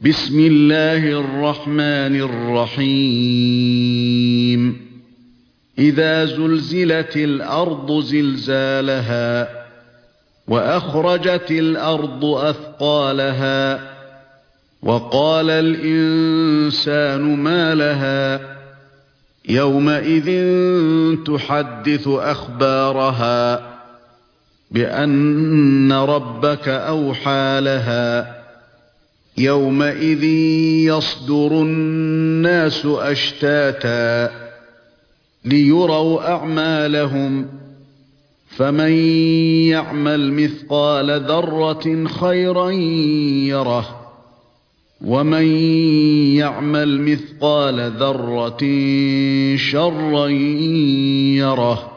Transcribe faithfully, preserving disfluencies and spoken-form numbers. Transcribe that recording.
بسم الله الرحمن الرحيم إذا زلزلت الأرض زلزالها وأخرجت الأرض أثقالها وقال الإنسان ما لها يومئذ تحدث أخبارها بأن ربك أوحى لها يومئذ يصدر الناس أشتاتا ليروا أعمالهم فمن يعمل مثقال ذرة خيرا يره ومن يعمل مثقال ذرة شرا يره